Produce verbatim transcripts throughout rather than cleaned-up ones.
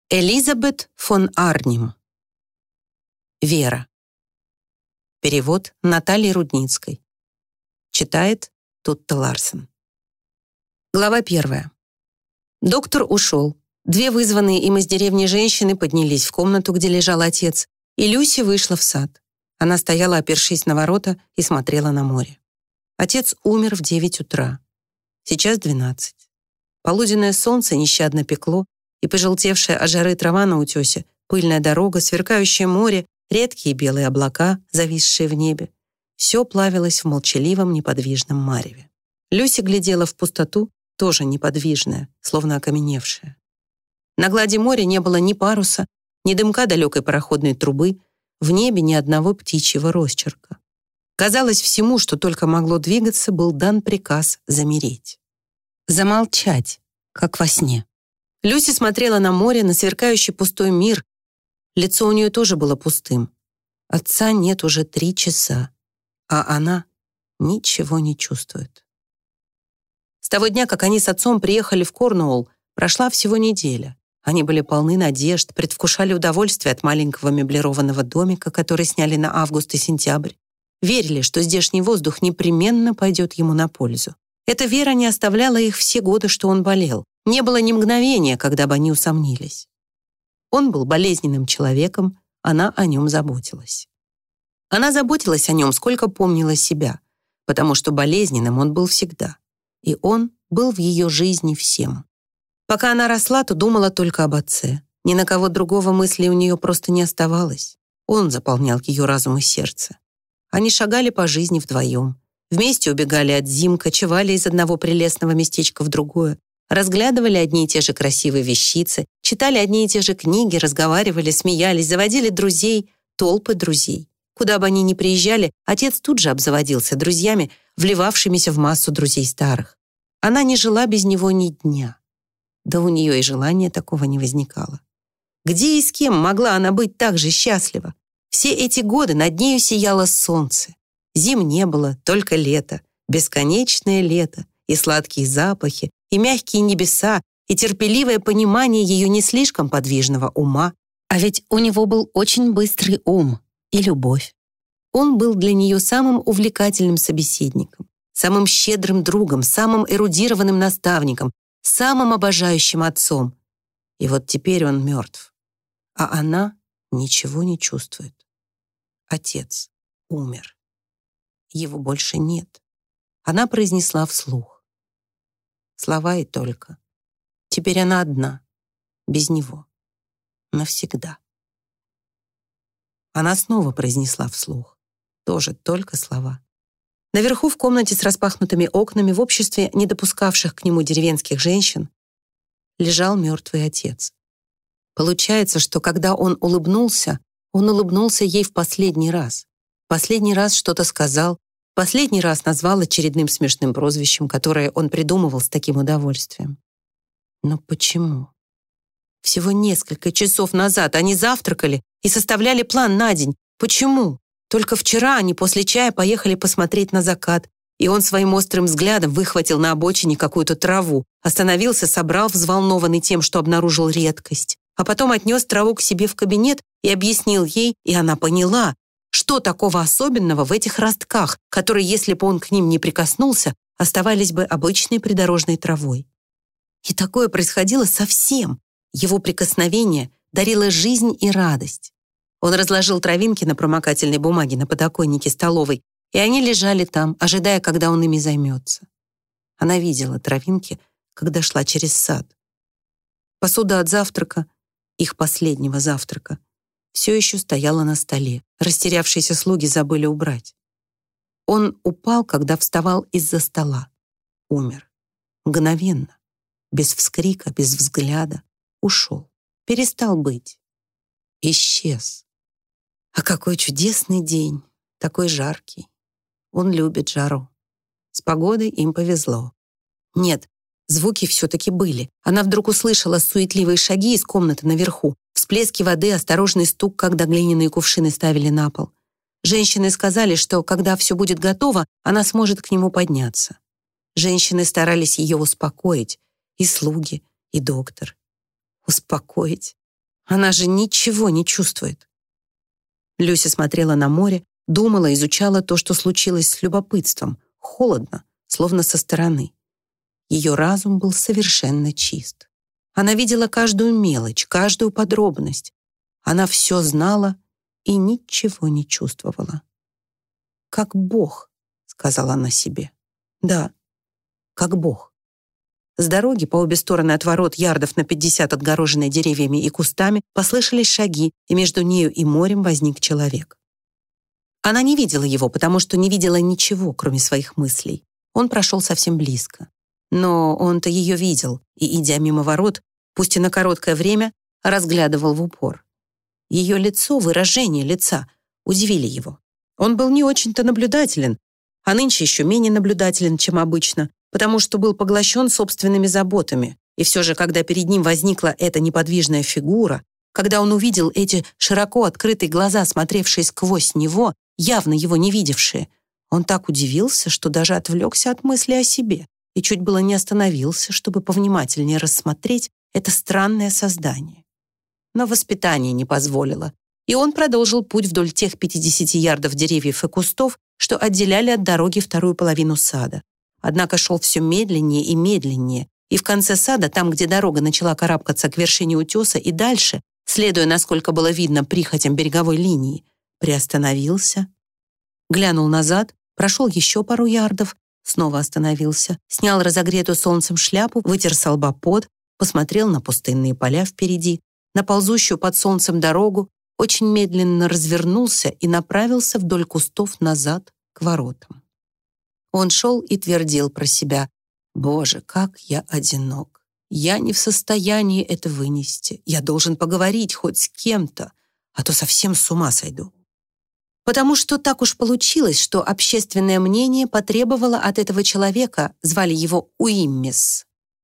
Элизабет фон Арнем. Вера. Перевод Натальи Рудницкой. Читает Тутта Ларсен. Глава первая. Доктор ушел. Две вызванные им из деревни женщины поднялись в комнату, где лежал отец, и Люси вышла в сад. Она стояла, опершись на ворота, и смотрела на море. Отец умер в девять утра. Сейчас двенадцать. Полуденное солнце нещадно пекло, и пожелтевшая от жары трава на утесе, пыльная дорога, сверкающее море, редкие белые облака, зависшие в небе. Все плавилось в молчаливом неподвижном мареве. Люси глядела в пустоту, тоже неподвижная, словно окаменевшая. На глади моря не было ни паруса, ни дымка далекой пароходной трубы, в небе ни одного птичьего росчерка. Казалось, всему, что только могло двигаться, был дан приказ замереть. Замолчать, как во сне. Люси смотрела на море, на сверкающий пустой мир. Лицо у нее тоже было пустым. Отца нет уже три часа, а она ничего не чувствует. С того дня, как они с отцом приехали в Корнуолл, прошла всего неделя. Они были полны надежд, предвкушали удовольствие от маленького меблированного домика, который сняли на август и сентябрь. Верили, что здешний воздух непременно пойдет ему на пользу. Эта вера не оставляла их все годы, что он болел. Не было ни мгновения, когда бы они усомнились. Он был болезненным человеком, она о нем заботилась. Она заботилась о нем, сколько помнила себя, потому что болезненным он был всегда. И он был в ее жизни всем. Пока она росла, то думала только об отце. Ни на кого другого мысли у нее просто не оставалось. Он заполнял ее разум и сердце. Они шагали по жизни вдвоем. Вместе убегали от зим, кочевали из одного прелестного местечка в другое, разглядывали одни и те же красивые вещицы, читали одни и те же книги, разговаривали, смеялись, заводили друзей, толпы друзей. Куда бы они ни приезжали, отец тут же обзаводился друзьями, вливавшимися в массу друзей старых. Она не жила без него ни дня. Да у нее и желания такого не возникало. Где и с кем могла она быть так же счастлива? Все эти годы над нею сияло солнце. Зим не было, только лето, бесконечное лето, и сладкие запахи, и мягкие небеса, и терпеливое понимание ее не слишком подвижного ума. А ведь у него был очень быстрый ум и любовь. Он был для нее самым увлекательным собеседником, самым щедрым другом, самым эрудированным наставником, самым обожающим отцом. И вот теперь он мертв, а она ничего не чувствует. Отец умер. Его больше нет. Она произнесла вслух. Слова и только. Теперь она одна, без него. Навсегда. Она снова произнесла вслух. Тоже только слова. Наверху в комнате с распахнутыми окнами, в обществе не допускавших к нему деревенских женщин, лежал мертвый отец. Получается, что когда он улыбнулся, он улыбнулся ей в последний раз. Последний раз что-то сказал, последний раз назвал очередным смешным прозвищем, которое он придумывал с таким удовольствием. Но почему? Всего несколько часов назад они завтракали и составляли план на день. Почему? Только вчера они после чая поехали посмотреть на закат, и он своим острым взглядом выхватил на обочине какую-то траву, остановился, собрал, взволнованный тем, что обнаружил редкость, а потом отнес траву к себе в кабинет и объяснил ей, и она поняла, что такого особенного в этих ростках, которые, если бы он к ним не прикоснулся, оставались бы обычной придорожной травой. И такое происходило со всем. Его прикосновение дарило жизнь и радость. Он разложил травинки на промокательной бумаге на подоконнике столовой, и они лежали там, ожидая, когда он ими займется. Она видела травинки, когда шла через сад. Посуда от завтрака, их последнего завтрака, все еще стояла на столе. Растерявшиеся слуги забыли убрать. Он упал, когда вставал из-за стола. Умер. Мгновенно. Без вскрика, без взгляда. Ушел. Перестал быть. Исчез. А какой чудесный день. Такой жаркий. Он любит жару. С погодой им повезло. Нет, звуки все-таки были. Она вдруг услышала суетливые шаги из комнаты наверху, всплески воды, осторожный стук, когда глиняные кувшины ставили на пол. Женщины сказали, что, когда все будет готово, она сможет к нему подняться. Женщины старались ее успокоить, и слуги, и доктор. Успокоить. Она же ничего не чувствует. Люся смотрела на море, думала, изучала то, что случилось с любопытством, холодно, словно со стороны. Ее разум был совершенно чист. Она видела каждую мелочь, каждую подробность. Она все знала и ничего не чувствовала. «Как Бог», — сказала она себе. «Да, как Бог». С дороги по обе стороны от ворот, ярдов на пятьдесят отгороженной деревьями и кустами, послышались шаги, и между нею и морем возник человек. Она не видела его, потому что не видела ничего, кроме своих мыслей. Он прошел совсем близко. Но он-то ее видел, и, идя мимо ворот, пусть и на короткое время, разглядывал в упор. Ее лицо, выражение лица удивили его. Он был не очень-то наблюдателен, а нынче еще менее наблюдателен, чем обычно, потому что был поглощен собственными заботами. И все же, когда перед ним возникла эта неподвижная фигура, когда он увидел эти широко открытые глаза, смотревшие сквозь него, явно его не видевшие, он так удивился, что даже отвлекся от мысли о себе и чуть было не остановился, чтобы повнимательнее рассмотреть это странное создание. Но воспитание не позволило, и он продолжил путь вдоль тех пятидесяти ярдов деревьев и кустов, что отделяли от дороги вторую половину сада. Однако шел все медленнее и медленнее, и в конце сада, там, где дорога начала карабкаться к вершине утеса и дальше, следуя, насколько было видно, прихотям береговой линии, приостановился, глянул назад, прошел еще пару ярдов, снова остановился, снял разогретую солнцем шляпу, вытер со лба пот, посмотрел на пустынные поля впереди, на ползущую под солнцем дорогу, очень медленно развернулся и направился вдоль кустов назад к воротам. Он шел и твердил про себя: «Боже, как я одинок! Я не в состоянии это вынести. Я должен поговорить хоть с кем-то, а то совсем с ума сойду». Потому что так уж получилось, что общественное мнение потребовало от этого человека, звали его Уиммис,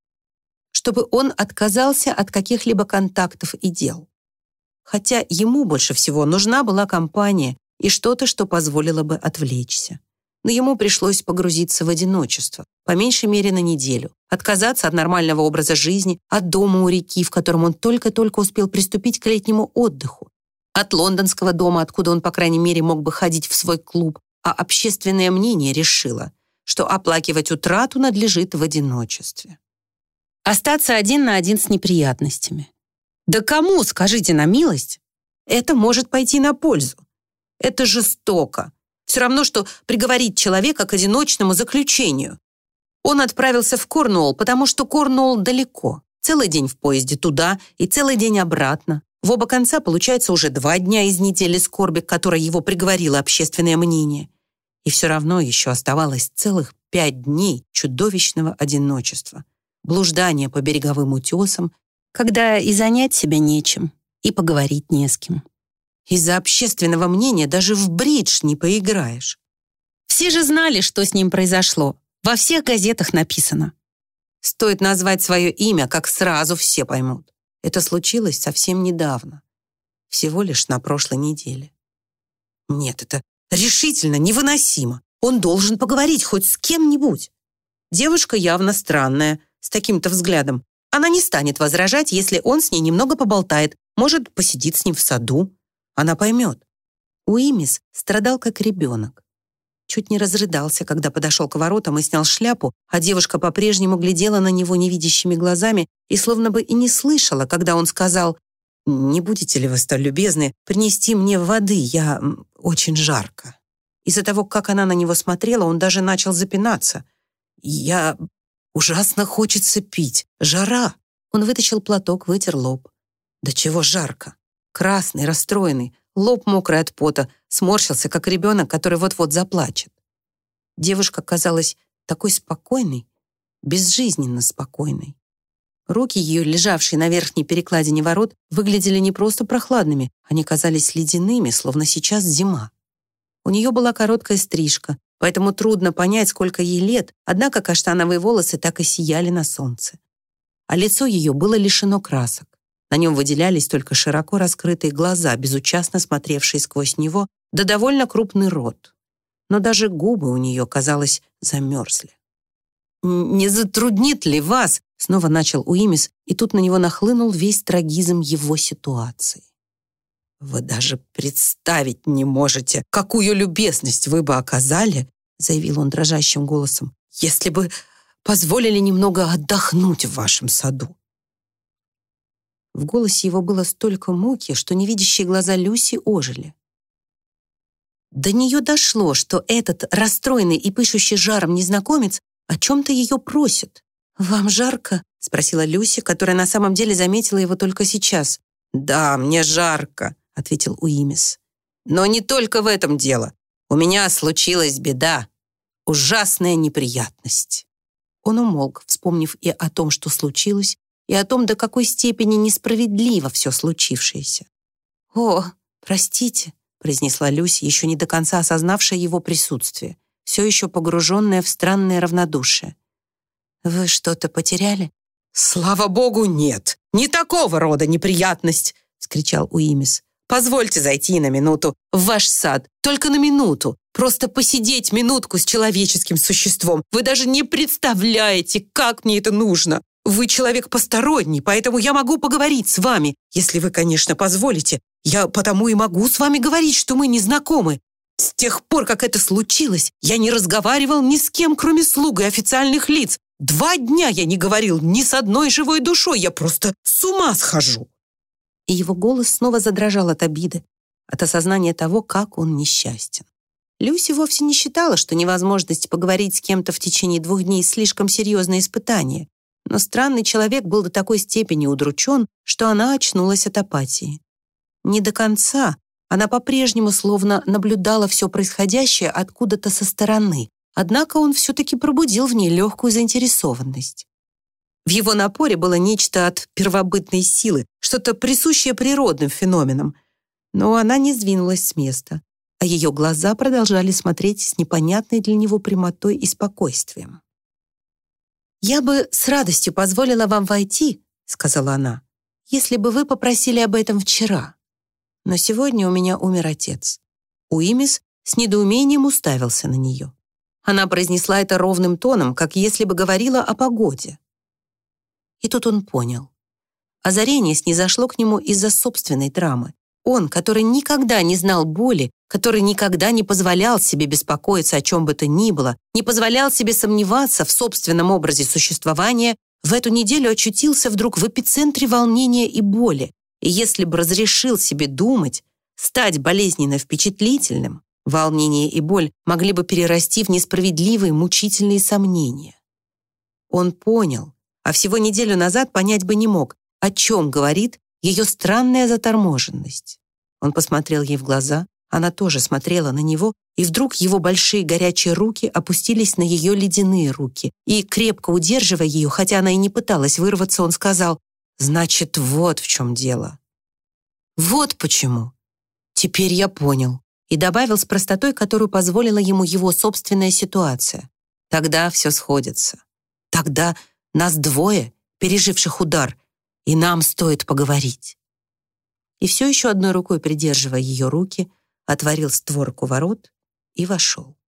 чтобы он отказался от каких-либо контактов и дел. Хотя ему больше всего нужна была компания и что-то, что позволило бы отвлечься. Но ему пришлось погрузиться в одиночество, по меньшей мере на неделю, отказаться от нормального образа жизни, от дома у реки, в котором он только-только успел приступить к летнему отдыху, от лондонского дома, откуда он, по крайней мере, мог бы ходить в свой клуб, а общественное мнение решило, что оплакивать утрату надлежит в одиночестве. Остаться один на один с неприятностями. Да кому, скажите на милость, это может пойти на пользу? Это жестоко. Все равно, что приговорить человека к одиночному заключению. Он отправился в Корнуолл, потому что Корнуолл далеко. Целый день в поезде туда и целый день обратно. В оба конца получается уже два дня из недели скорби, к которой его приговорило общественное мнение. И все равно еще оставалось целых пять дней чудовищного одиночества. Блуждания по береговым утесам, когда и занять себя нечем, и поговорить не с кем. Из-за общественного мнения даже в бридж не поиграешь. Все же знали, что с ним произошло. Во всех газетах написано. Стоит назвать свое имя, как сразу все поймут. Это случилось совсем недавно. Всего лишь на прошлой неделе. Нет, это решительно невыносимо. Он должен поговорить хоть с кем-нибудь. Девушка явно странная, с таким-то взглядом. Она не станет возражать, если он с ней немного поболтает, может, посидит с ним в саду. Она поймет. Уиммис страдал как ребенок. Чуть не разрыдался, когда подошел к воротам и снял шляпу, а девушка по-прежнему глядела на него невидящими глазами и словно бы и не слышала, когда он сказал: «Не будете ли вы столь любезны принести мне воды? Я... очень жарко». Из-за того, как она на него смотрела, он даже начал запинаться. «Я... ужасно хочется пить. Жара». Он вытащил платок, вытер лоб. «Да чего жарко?» Красный, расстроенный, лоб мокрый от пота, сморщился, как ребенок, который вот-вот заплачет. Девушка казалась такой спокойной, безжизненно спокойной. Руки ее, лежавшие на верхней перекладине ворот, выглядели не просто прохладными, они казались ледяными, словно сейчас зима. У нее была короткая стрижка, поэтому трудно понять, сколько ей лет, однако каштановые волосы так и сияли на солнце. А лицо ее было лишено красок. На нем выделялись только широко раскрытые глаза, безучастно смотревшие сквозь него, да довольно крупный рот. Но даже губы у нее, казалось, замерзли. «Не затруднит ли вас, Снова начал Уимис, и тут на него нахлынул весь трагизм его ситуации. «Вы даже представить не можете, какую любезность вы бы оказали, заявил он дрожащим голосом, если бы позволили немного отдохнуть в вашем саду». В голосе его было столько муки, что невидящие глаза Люси ожили. До нее дошло, что этот расстроенный и пышущий жаром незнакомец о чем-то ее просит. «Вам жарко?» — спросила Люси, которая на самом деле заметила его только сейчас. «Да, мне жарко», — ответил Уимис. «Но не только в этом дело. У меня случилась беда. Ужасная неприятность». Он умолк, вспомнив и о том, что случилось, и о том, до какой степени несправедливо все случившееся. «О, простите», — произнесла Люси, еще не до конца осознавшая его присутствие, все еще погруженная в странное равнодушие. «Вы что-то потеряли?» «Слава богу, нет! Не такого рода неприятность!» — вскричал Уимис. «Позвольте зайти на минуту в ваш сад. Только на минуту. Просто посидеть минутку с человеческим существом. Вы даже не представляете, как мне это нужно. Вы человек посторонний, поэтому я могу поговорить с вами, если вы, конечно, позволите. Я потому и могу с вами говорить, что мы не знакомы. С тех пор, как это случилось, я не разговаривал ни с кем, кроме слуг и официальных лиц. Два дня я не говорил ни с одной живой душой. Я просто с ума схожу». И его голос снова задрожал от обиды, от осознания того, как он несчастен. Люси вовсе не считала, что невозможность поговорить с кем-то в течение двух дней слишком серьезное испытание. Но странный человек был до такой степени удручен, что она очнулась от апатии. Не до конца. Она по-прежнему словно наблюдала все происходящее откуда-то со стороны. Однако он все-таки пробудил в ней легкую заинтересованность. В его напоре было нечто от первобытной силы, что-то присущее природным феноменам. Но она не сдвинулась с места, а ее глаза продолжали смотреть с непонятной для него прямотой и спокойствием. «Я бы с радостью позволила вам войти», — сказала она, «если бы вы попросили об этом вчера. Но сегодня у меня умер отец». Уимис с недоумением уставился на нее. Она произнесла это ровным тоном, как если бы говорила о погоде. И тут он понял. Озарение снизошло к нему из-за собственной драмы. Он, который никогда не знал боли, который никогда не позволял себе беспокоиться о чем бы то ни было, не позволял себе сомневаться в собственном образе существования, в эту неделю очутился вдруг в эпицентре волнения и боли. И если бы разрешил себе думать, стать болезненно впечатлительным, волнение и боль могли бы перерасти в несправедливые, мучительные сомнения. Он понял, а всего неделю назад понять бы не мог, о чем говорит ее странная заторможенность. Он посмотрел ей в глаза, она тоже смотрела на него, и вдруг его большие горячие руки опустились на ее ледяные руки, и, крепко удерживая ее, хотя она и не пыталась вырваться, он сказал: «Значит, вот в чем дело. Вот почему. Теперь я понял». И добавил с простотой, которую позволила ему его собственная ситуация. «Тогда все сходится. Тогда нас двое, переживших удар, и нам стоит поговорить». И все еще одной рукой придерживая ее руки, отворил створку ворот и вошел.